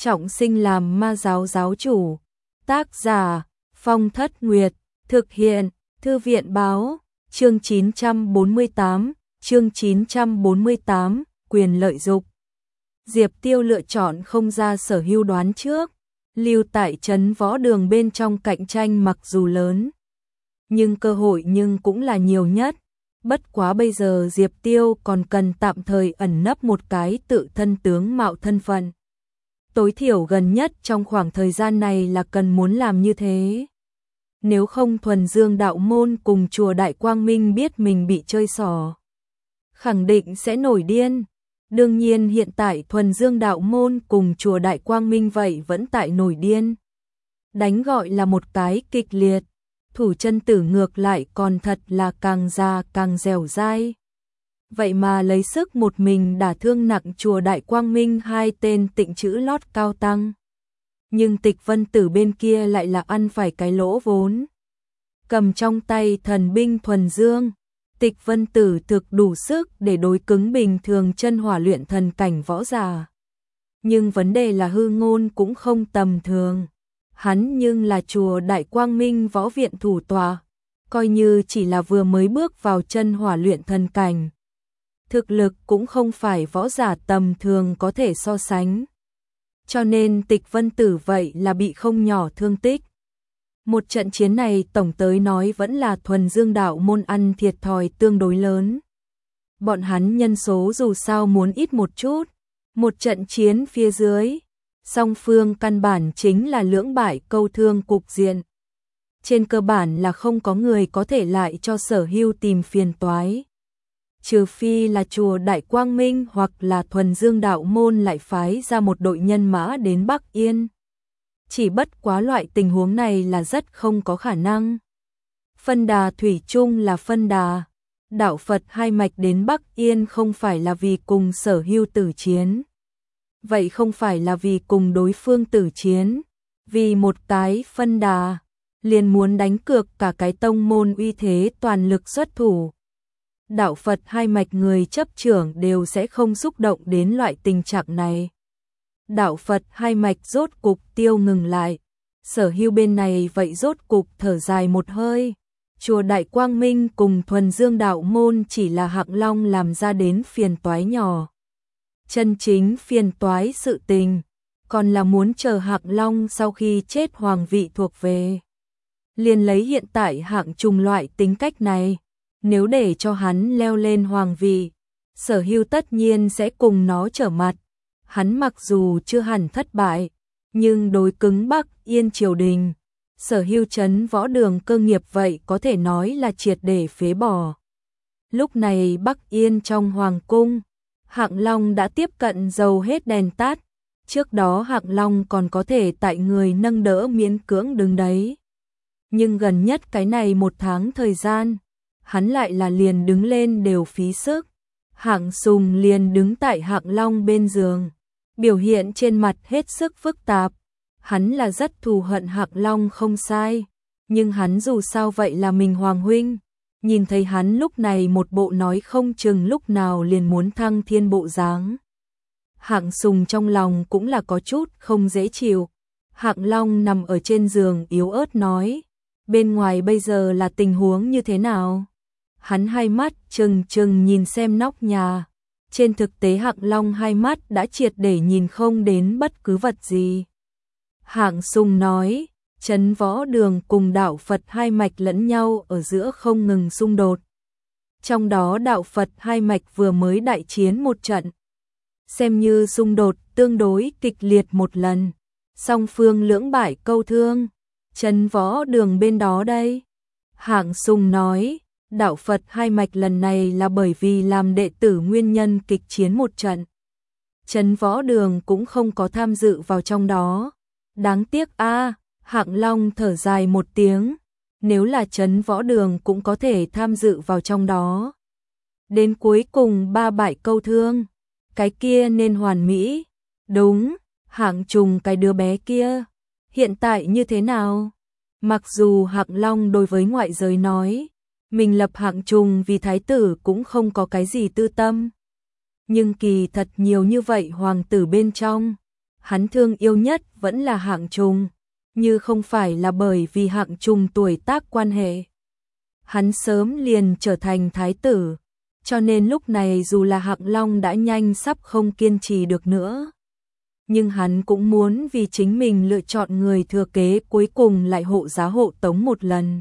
trọng sinh làm ma giáo giáo chủ. Tác giả Phong Thất Nguyệt. Thực hiện Thư viện báo. Chương 948, quyền lợi dục. Diệp Tiêu lựa chọn không ra Sở Hưu đoán trước, lưu tại trấn võ đường bên trong cạnh tranh mặc dù lớn, nhưng cơ hội cũng là nhiều nhất. Bất quá bây giờ Diệp Tiêu còn cần tạm thời ẩn nấp một cái tự thân tướng mạo thân phận. Tối thiểu gần nhất trong khoảng thời gian này là cần muốn làm như thế. Nếu không Thuần Dương đạo môn cùng chùa Đại Quang Minh biết mình bị chơi xỏ, khẳng định sẽ nổi điên. Đương nhiên hiện tại Thuần Dương đạo môn cùng chùa Đại Quang Minh vậy vẫn tại nổi điên. Đánh gọi là một cái kịch liệt, Thủ Chân Tử ngược lại còn thật là càng già càng dẻo dai. Vậy mà lấy sức một mình đả thương nặng chùa Đại Quang Minh hai tên tịnh chữ lót cao tăng. Nhưng Tịch Vân Tử bên kia lại là ăn phải cái lỗ vốn. Cầm trong tay thần binh Thuần Dương, Tịch Vân Tử thực đủ sức để đối cứng bình thường chân hỏa luyện thần cảnh võ giả. Nhưng vấn đề là hư ngôn cũng không tầm thường. Hắn nhưng là chùa Đại Quang Minh võ viện thủ tọa, coi như chỉ là vừa mới bước vào chân hỏa luyện thần cảnh. Thực lực cũng không phải võ giả tầm thường có thể so sánh. Cho nên Tịch Vân Tử vậy là bị không nhỏ thương tích. Một trận chiến này tổng tới nói vẫn là Thuần Dương đạo môn ăn thiệt thòi tương đối lớn. Bọn hắn nhân số dù sao muốn ít một chút, một trận chiến phía dưới, song phương căn bản chính là lưỡng bại câu thương cục diện. Trên cơ bản là không có người có thể lại cho Sở Hưu tìm phiền toái. Trừ phi là chùa Đại Quang Minh hoặc là Thuần Dương đạo môn lại phái ra một đội nhân mã đến Bắc Yên. Chỉ bất quá loại tình huống này là rất không có khả năng. Phân đà thủy chung là phân đà. Đạo Phật hai mạch đến Bắc Yên không phải là vì cùng Sở Hưu tử chiến. Vậy không phải là vì cùng đối phương tử chiến. Vì một cái phân đà, liền muốn đánh cược cả cái tông môn uy thế toàn lực xuất thủ. Đạo Phật hai mạch người chấp trưởng đều sẽ không xúc động đến loại tình trạng này. Đạo Phật hai mạch rốt cục tiêu ngừng lại. Sở Hưu bên này vậy rốt cục thở dài một hơi. Chùa Đại Quang Minh cùng Thuần Dương đạo môn chỉ là Hạng Long làm ra đến phiền toái nhỏ. Chân chính phiền toái sự tình, còn là muốn chờ Hạng Long sau khi chết hoàng vị thuộc về. Liền lấy hiện tại Hạng Trùng loại tính cách này, nếu để cho hắn leo lên hoàng vị, Sở Hưu tất nhiên sẽ cùng nó trở mặt. Hắn mặc dù chưa hẳn thất bại, nhưng đối cứng Bắc Yên triều đình, Sở Hưu trấn võ đường cơ nghiệp vậy có thể nói là triệt để phế bỏ. Lúc này Bắc Yên trong hoàng cung, Hạng Long đã tiếp cận dầu hết đèn tắt. Trước đó Hạng Long còn có thể tại người nâng đỡ miễn cưỡng đứng đấy. Nhưng gần nhất cái này một tháng thời gian, hắn lại là liền đứng lên đều phí sức. Hạng Sùng liền đứng tại Hạng Long bên giường, biểu hiện trên mặt hết sức phức tạp. Hắn là rất thù hận Hạng Long không sai, nhưng hắn dù sao vậy là mình hoàng huynh. Nhìn thấy hắn lúc này một bộ nói không chừng lúc nào liền muốn thăng thiên bộ dáng. Hạng Sùng trong lòng cũng là có chút không dễ chịu. Hạng Long nằm ở trên giường yếu ớt nói, bên ngoài bây giờ là tình huống như thế nào? Hắn hai mắt trừng trừng nhìn xem nóc nhà. Trên thực tế Hạng Long hai mắt đã triệt để nhìn không đến bất cứ vật gì. Hạng Sùng nói, trấn võ đường cùng đạo Phật hai mạch lẫn nhau ở giữa không ngừng xung đột. Trong đó đạo Phật hai mạch vừa mới đại chiến một trận, xem như xung đột tương đối kịch liệt một lần. Song phương lưỡng bại câu thương. Trấn võ đường bên đó đây. Hạng Sùng nói, đạo Phật hai mạch lần này là bởi vì làm đệ tử nguyên nhân kịch chiến một trận. Trấn võ đường cũng không có tham dự vào trong đó. Đáng tiếc a. Hạng Long thở dài một tiếng. Nếu là trấn võ đường cũng có thể tham dự vào trong đó. Đến cuối cùng ba bại câu thương. Cái kia nên hoàn mỹ. Đúng, Hạng Trùng cái đứa bé kia. Hiện tại như thế nào? Mặc dù Hạng Long đối với ngoại giới nói, mình lập Hạng Trùng vì thái tử cũng không có cái gì tư tâm. Nhưng kỳ thật nhiều như vậy hoàng tử bên trong, hắn thương yêu nhất vẫn là Hạng Trùng, như không phải là bởi vì Hạng Trùng tuổi tác quan hệ. Hắn sớm liền trở thành thái tử, cho nên lúc này dù là Hạng Long đã nhanh sắp không kiên trì được nữa, nhưng hắn cũng muốn vì chính mình lựa chọn người thừa kế cuối cùng lại hộ giá hộ tống một lần.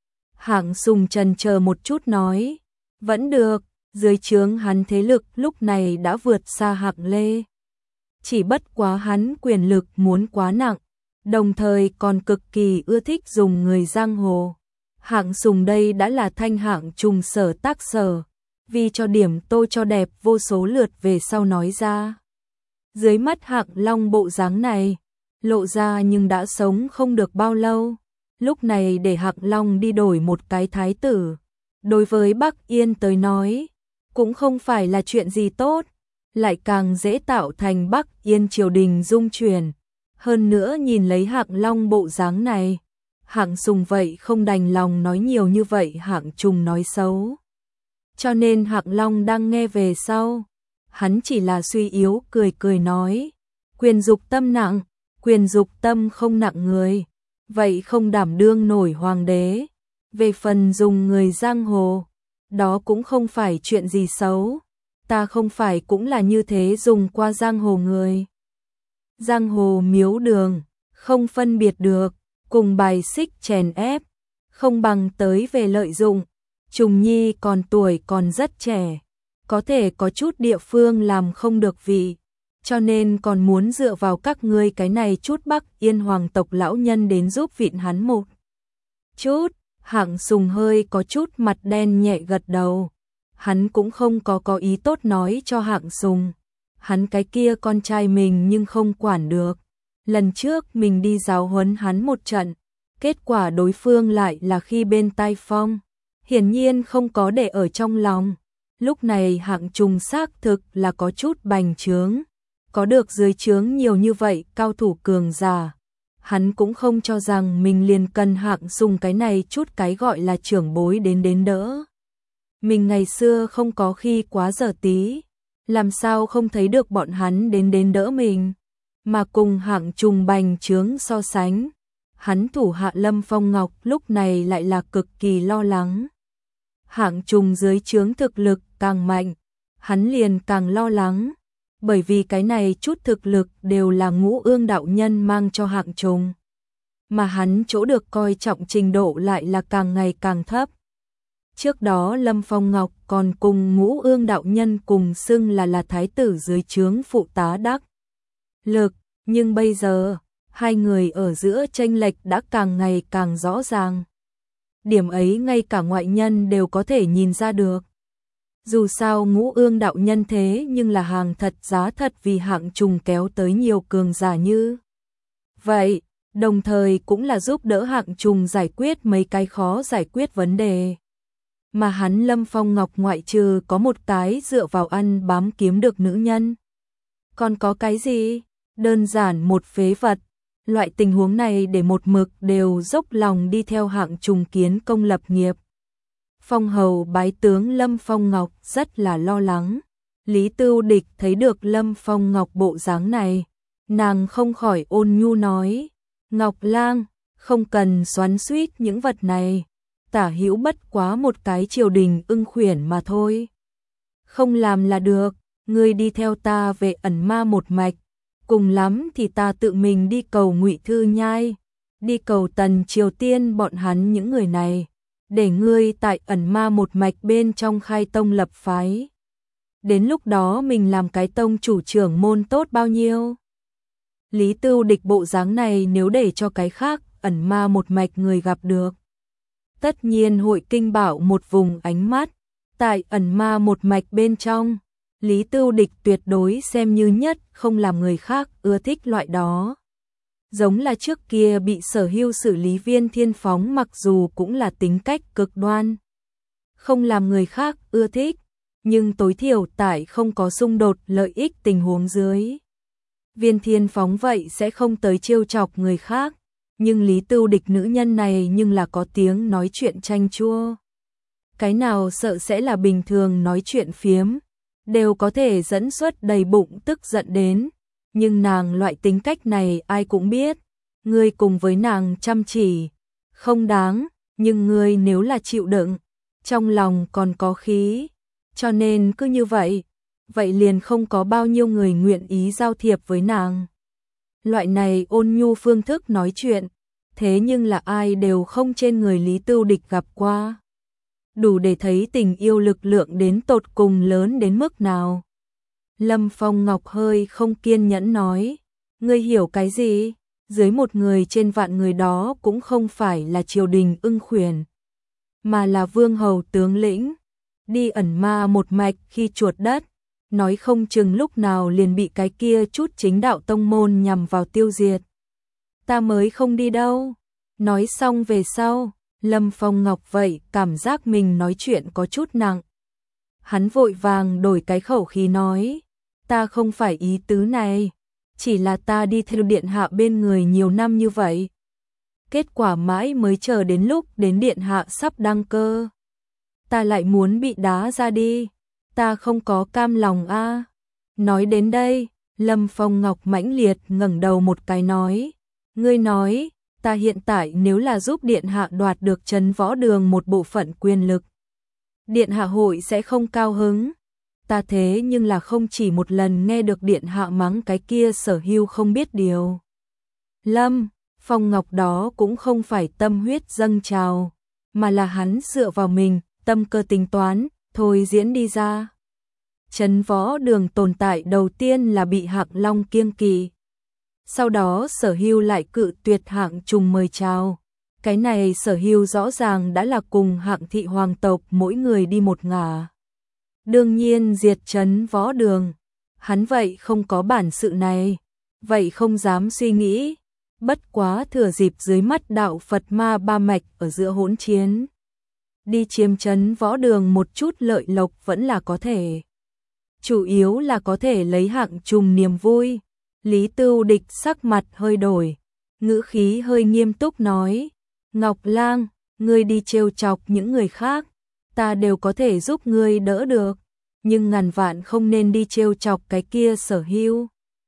Hạng Sùng chần chờ một chút nói, vẫn được, dưới trướng hắn thế lực lúc này đã vượt xa Hạng Lê. Chỉ bất quá hắn quyền lực muốn quá nặng, đồng thời còn cực kỳ ưa thích dùng người giang hồ. Hạng Sùng đây đã là thanh Hạng Trùng sở tác sở, vì cho điểm tô cho đẹp vô số lượt về sau nói ra. Dưới mắt Hạng Long bộ dáng này, lộ ra nhưng đã sống không được bao lâu, lúc này để Hạng Long đi đổi một cái thái tử, đối với Bắc Yên tới nói, cũng không phải là chuyện gì tốt, lại càng dễ tạo thành Bắc Yên triều đình dung chuyển. Hơn nữa nhìn lấy Hạng Long bộ dáng này, Hạng Sùng vậy không đành lòng nói nhiều như vậy Hạng Trùng nói xấu. Cho nên Hạng Long đang nghe về sau, hắn chỉ là suy yếu cười cười nói, quyền dục tâm nặng, quyền dục tâm không nặng người, vậy không đảm đương nổi hoàng đế. Về phần dùng người giang hồ, đó cũng không phải chuyện gì xấu, ta không phải cũng là như thế dùng qua giang hồ người. Giang hồ miếu đường, không phân biệt được, cùng bài xích chèn ép, không bằng tới về lợi dụng. Trùng Nhi còn tuổi còn rất trẻ, có thể có chút địa phương làm không được vị, cho nên còn muốn dựa vào các ngươi cái này chút Bắc Yên hoàng tộc lão nhân đến giúp vịn hắn một chút. Hạng Sùng hơi có chút mặt đen nhẹ gật đầu, hắn cũng không có ý tốt nói cho Hạng Sùng, hắn cái kia con trai mình nhưng không quản được. Lần trước mình đi giáo huấn hắn một trận, kết quả đối phương lại là khi bên tai phong, hiển nhiên không có để ở trong lòng. Lúc này Hạng Trùng xác thực là có chút bành trướng, có được dưới trướng nhiều như vậy cao thủ cường giả, hắn cũng không cho rằng mình liền cần Hạng Sùng cái này chút cái gọi là trưởng bối đến đỡ. Mình ngày xưa không có khi quá dở tí, làm sao không thấy được bọn hắn đến đỡ mình, mà cùng Hạng Trùng bành trướng so sánh, hắn thủ hạ Lâm Phong Ngọc lúc này lại là cực kỳ lo lắng. Hạng Trùng dưới trướng thực lực càng mạnh, hắn liền càng lo lắng, bởi vì cái này chút thực lực đều là Ngũ Ương đạo nhân mang cho Hạng Trùng, mà hắn chỗ được coi trọng trình độ lại là càng ngày càng thấp. Trước đó Lâm Phong Ngọc còn cùng Ngũ Ương đạo nhân cùng xưng là thái tử dưới trướng phụ tá đắc lực, nhưng bây giờ hai người ở giữa chênh lệch đã càng ngày càng rõ ràng. Điểm ấy ngay cả ngoại nhân đều có thể nhìn ra được. Dù sao Ngũ Ương đạo nhân thế nhưng là hàng thật giá thật vì Hạng Trùng kéo tới nhiều cường giả như vậy, đồng thời cũng là giúp đỡ Hạng Trùng giải quyết mấy cái khó giải quyết vấn đề. Mà hắn Lâm Phong Ngọc ngoại trừ có một cái dựa vào ăn bám kiếm được nữ nhân, còn có cái gì? Đơn giản một phế vật. Loại tình huống này để một mực đều dốc lòng đi theo Hạng Trùng kiến công lập nghiệp. Phong hầu bái tướng Lâm Phong Ngọc rất là lo lắng. Lý Tưu Địch thấy được Lâm Phong Ngọc bộ dáng này, nàng không khỏi ôn nhu nói, Ngọc Lang, không cần xoắn xuýt những vật này, tả hữu bất quá một cái triều đình ưng khuyển mà thôi. Không làm là được, ngươi đi theo ta về ẩn ma một mạch, cùng lắm thì ta tự mình đi cầu Ngụy Thư Nhai, đi cầu Tần Triều Tiên bọn hắn những người này, để ngươi tại ẩn ma một mạch bên trong khai tông lập phái. Đến lúc đó mình làm cái tông chủ trưởng môn tốt bao nhiêu. Lý Tưu Địch bộ dáng này nếu để cho cái khác ẩn ma một mạch người gặp được, tất nhiên hội kinh bạo một vùng ánh mắt. Tại ẩn ma một mạch bên trong, Lý Tưu Địch tuyệt đối xem như nhất không làm người khác ưa thích loại đó. Giống là trước kia bị Sở Hưu xử lý Viên Thiên Phóng, mặc dù cũng là tính cách cực đoan, không làm người khác ưa thích, nhưng tối thiểu tại không có xung đột lợi ích tình huống dưới, Viên Thiên Phóng vậy sẽ không tới trêu chọc người khác. Nhưng Lý Tưu Địch nữ nhân này nhưng là có tiếng nói chuyện chanh chua. Cái nào sợ sẽ là bình thường nói chuyện phiếm, đều có thể dẫn xuất đầy bụng tức giận đến. nhưng nàng loại tính cách này ai cũng biết, ngươi cùng với nàng chăm chỉ, không đáng, nhưng ngươi nếu là chịu đựng, trong lòng còn có khí, cho nên cứ như vậy, vậy liền không có bao nhiêu người nguyện ý giao thiệp với nàng. Loại này ôn nhu phương thức nói chuyện, thế nhưng là ai đều không trên người Lý Tưu Địch gặp qua. Đủ để thấy tình yêu lực lượng đến tột cùng lớn đến mức nào. Lâm Phong Ngọc hơi không kiên nhẫn nói, ngươi hiểu cái gì? Dưới một người trên vạn người đó cũng không phải là triều đình ưng khuyển, mà là vương hầu tướng lĩnh, đi ẩn ma một mạch khi chuột đất, nói không chừng lúc nào liền bị cái kia chút chính đạo tông môn nhằm vào tiêu diệt. Ta mới không đi đâu. Nói xong về sau, Lâm Phong Ngọc vậy cảm giác mình nói chuyện có chút nặng. Hắn vội vàng đổi cái khẩu khí nói, ta không phải ý tứ này, chỉ là ta đi theo điện hạ bên người nhiều năm như vậy. Kết quả mãi mới chờ đến lúc đến điện hạ sắp đăng cơ. Ta lại muốn bị đá ra đi, ta không có cam lòng a. Nói đến đây, Lâm Phong Ngọc mãnh liệt ngẩng đầu một cái nói, ngươi nói, ta hiện tại nếu là giúp điện hạ đoạt được Trấn Võ Đường một bộ phận quyền lực, điện hạ hội sẽ không cao hứng. Ta thế nhưng là không chỉ một lần nghe được điện hạ mắng cái kia Sở Hưu không biết điều. Lâm Phong Ngọc đó cũng không phải tâm huyết dâng trào, mà là hắn dựa vào mình, tâm cơ tính toán, thôi diễn đi ra. Trấn Võ Đường tồn tại đầu tiên là bị Hạng Long kiêng kỵ. Sau đó Sở Hưu lại cự tuyệt Hạng Trùng mời chào. Cái này Sở Hưu rõ ràng đã là cùng Hạng thị hoàng tộc mỗi người đi một ngả. Đương nhiên diệt Trấn Võ Đường, hắn vậy không có bản sự này, vậy không dám suy nghĩ, bất quá thừa dịp dưới mắt đạo Phật ma ba mạch ở giữa hỗn chiến. Đi chiếm Trấn Võ Đường một chút lợi lộc vẫn là có thể. Chủ yếu là có thể lấy Hạng Trùng niềm vui. Lý Tưu Địch sắc mặt hơi đổi, ngữ khí hơi nghiêm túc nói, Ngọc Lang, ngươi đi trêu chọc những người khác, ta đều có thể giúp ngươi đỡ được, nhưng ngàn vạn không nên đi trêu chọc cái kia Sở Hưu.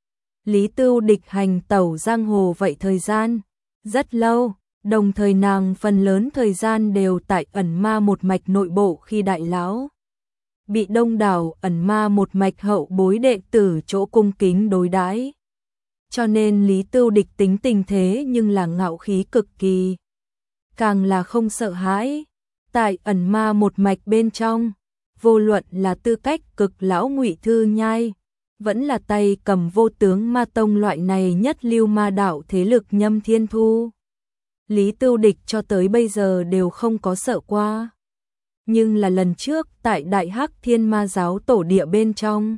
Lý Tưu Địch hành tẩu giang hồ vậy thời gian rất lâu, đồng thời nàng phần lớn thời gian đều tại ẩn ma một mạch nội bộ khi đại lão bị đông đảo ẩn ma một mạch hậu bối đệ tử chỗ cung kính đối đãi. Cho nên Lý Tưu Địch tính tình thế nhưng là ngạo khí cực kỳ, càng là không sợ hãi. Tại ẩn ma một mạch bên trong, vô luận là tư cách cực lão Ngụy Thư Nhai, vẫn là tay cầm Vô Tướng Ma Tông loại này nhất lưu ma đạo thế lực Nhâm Thiên Thu, Lý Tưu Địch cho tới bây giờ đều không có sợ qua. Nhưng là lần trước tại Đại Hắc Thiên Ma giáo tổ địa bên trong,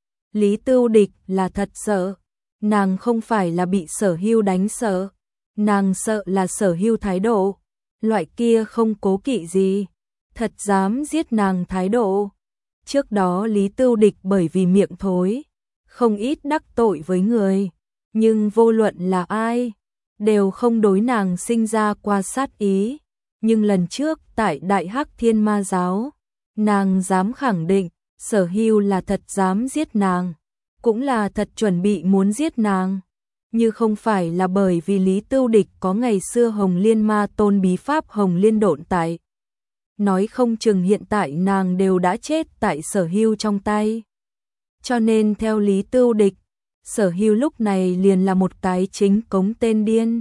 Lý Tưu Địch là thật sợ. Nàng không phải là bị Sở Hưu đánh sợ, nàng sợ là Sở Hưu thái độ, loại kia không cố kỵ gì, thật dám giết nàng thái độ. Trước đó Lý Tưu Địch bởi vì miệng thối, không ít đắc tội với người, nhưng vô luận là ai, đều không đối nàng sinh ra qua sát ý. Nhưng lần trước tại Đại Hắc Thiên Ma giáo, nàng dám khẳng định Sở Hưu là thật dám giết nàng, cũng là thật chuẩn bị muốn giết nàng, như không phải là bởi vì Lý Tưu Địch có ngày xưa Hồng Liên Ma Tôn bí pháp Hồng Liên độn tại. Nói không chừng hiện tại nàng đều đã chết tại Sở Hưu trong tay. Cho nên theo Lý Tưu Địch, Sở Hưu lúc này liền là một cái chính cống tên điên.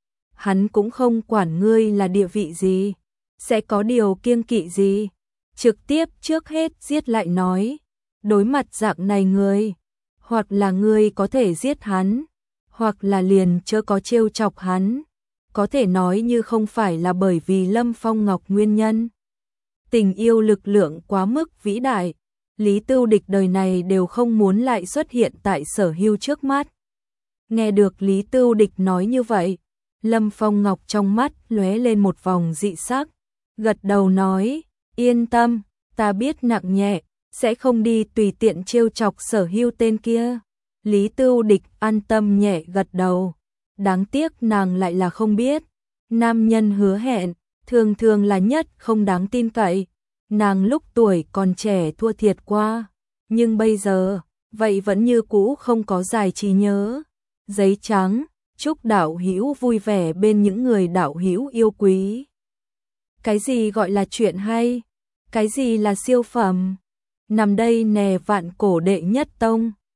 Hắn cũng không quản ngươi là địa vị gì, sẽ có điều kiêng kỵ gì, trực tiếp trước hết giết lại nói. Đối mặt dạng này người, hoặc là ngươi có thể giết hắn, hoặc là liền chớ có trêu chọc hắn, có thể nói như không phải là bởi vì Lâm Phong Ngọc nguyên nhân. Tình yêu lực lượng quá mức vĩ đại, Lý Tưu Địch đời này đều không muốn lại xuất hiện tại Sở Hưu trước mắt. Nghe được Lý Tưu Địch nói như vậy, Lâm Phong Ngọc trong mắt lóe lên một vòng dị sắc, gật đầu nói, yên tâm, ta biết nặng nhẹ, sẽ không đi tùy tiện trêu chọc Sở Hưu tên kia. Lý Tưu Địch an tâm nhẹ gật đầu, đáng tiếc nàng lại là không biết, nam nhân hứa hẹn, thường thường là nhất không đáng tin cậy. Nàng lúc tuổi còn trẻ thua thiệt qua, nhưng bây giờ, vậy vẫn như cũ không có dài trí nhớ. Giấy trắng, chúc đạo hữu vui vẻ bên những người đạo hữu yêu quý. Cái gì gọi là chuyện hay? Cái gì là siêu phẩm? Nằm đây nè vạn cổ đệ nhất tông.